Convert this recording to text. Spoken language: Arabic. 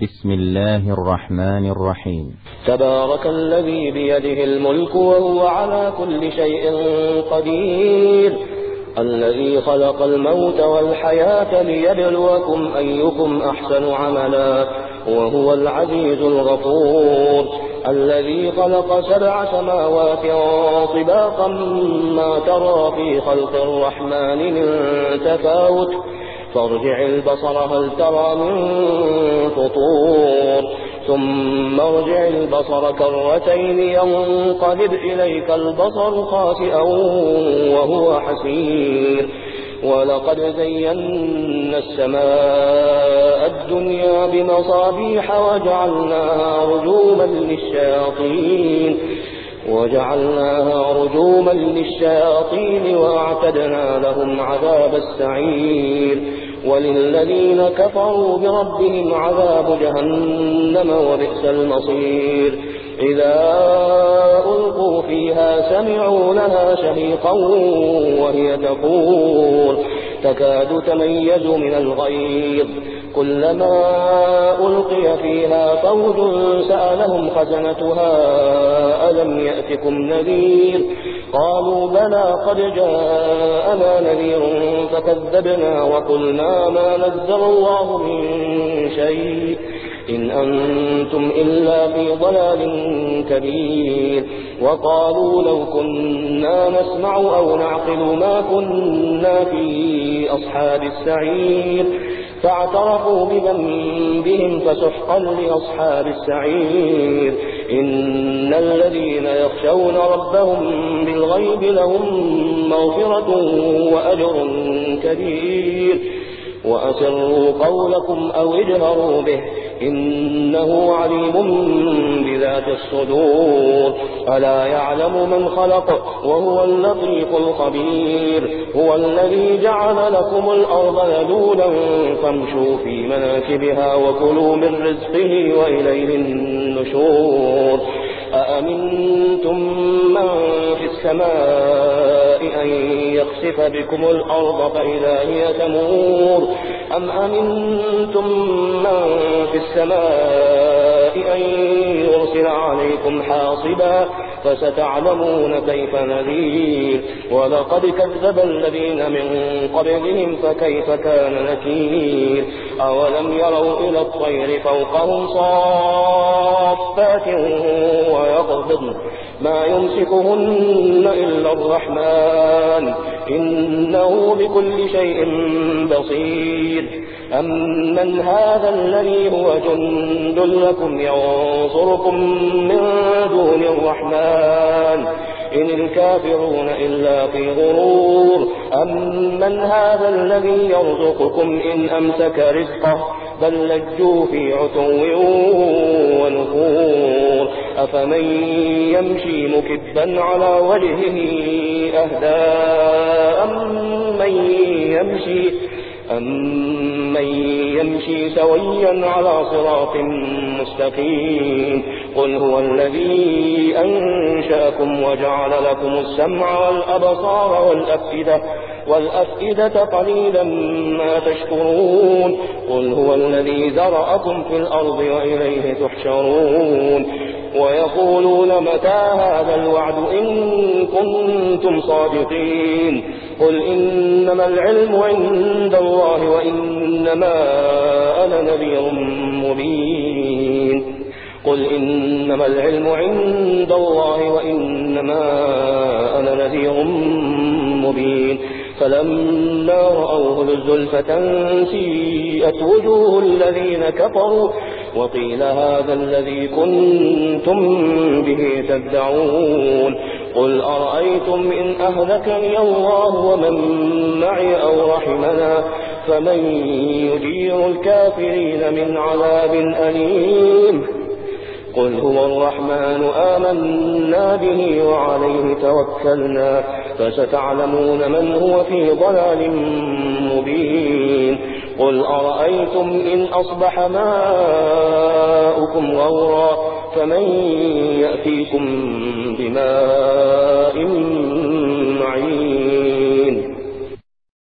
بسم الله الرحمن الرحيم. تبارك الذي بيده الملك وهو على كل شيء قدير، الذي خلق الموت والحياة ليبلوكم أيكم أحسن عملا، وهو العزيز الغفور، الذي خلق 7 سماوات طباقا ما ترى في خلق الرحمن من تفاوت، فارجع البصر هل ترى من فطور، ثم ارجع البصر كرتين ينقلب إليك البصر خاسئا وهو حسير، ولقد زينا السماء الدنيا بمصابيح وجعلناها رجوما للشياطين وأعتدنا لهم عذاب السعير، وللذين كفروا بربهم عذاب جهنم وبئس المصير. إذا ألقوا فيها سمعوا لها شهيقا وهي تفور تكاد تميز من الغيظ، كلما ألقي فيها فوج سألهم خزنتها ألم يأتكم نذير، قالوا بلى قد جاءنا نذير فكذبنا وقلنا ما نزل الله من شيء إن أنتم إلا في ضلال كبير، وقالوا لو كنا نسمع أو نعقل ما كنا في أصحاب السعير، فاعترفوا بذنبهم فسحقا لأصحاب السعير. إن الذين يخشون ربهم بالغيب لهم مغفرة وأجر كبير، وأسروا قولكم أو اجهروا به إنه عليم بذات الصدور، ألا يعلم من خلق وهو اللطيف الخبير. هو الذي جعل لكم الأرض ذلولا فامشوا في مناكبها وكلوا من رزقه وإليه النشور. أأمنتم من في السماء أن يخسف بكم الأرض فإذا هي تمور، أم أمنتم من في السماء أن يرسل عليكم حاصبا، فستعلمون كيف نذير. ولقد كذب الذين من قبلهم فكيف كان نكير. أولم يروا إلى الطير فوقهم صافات ويقبضن ما يمسكهن إلا الرحمن إنه بكل شيء بصير. أمن هذا الذي هو جند لكم ينصركم من دون الرحمن إن الكافرون إلا في غرور. أمن هذا الذي يرزقكم إن أمسك رزقه بل لجوا في عتو ونفور. أفمن يمشي مكبا على وجهه أهدى أمن يمشي سويا على صراط مستقيم. قل هو الذي أنشأكم وجعل لكم السمع والأبصار والأفئدة قليلا ما تشكرون. قل هو الذي ذرأكم في الأرض وإليه تحشرون. ويقولون متى هذا الوعد إن كنتم صادقين. قل إنما العلم عند الله وإنما أنا نذير مبين. قل إنما العلم عند الله وإنما أنا نذير مبين. فلما رأوه زلفة سيئت وجوه الذين كفروا وقيل هذا الذي كنتم به تدعون. قل أرأيتم إن أهلكني الله ومن معي أو رحمنا فمن يجير الكافرين من عذاب أليم. قل هو الرحمن آمنا به وعليه توكلنا فستعلمون من هو في ضلال مبين. قل أرأيتم إن أصبح ماؤكم غورا فمن يأتيكم بماء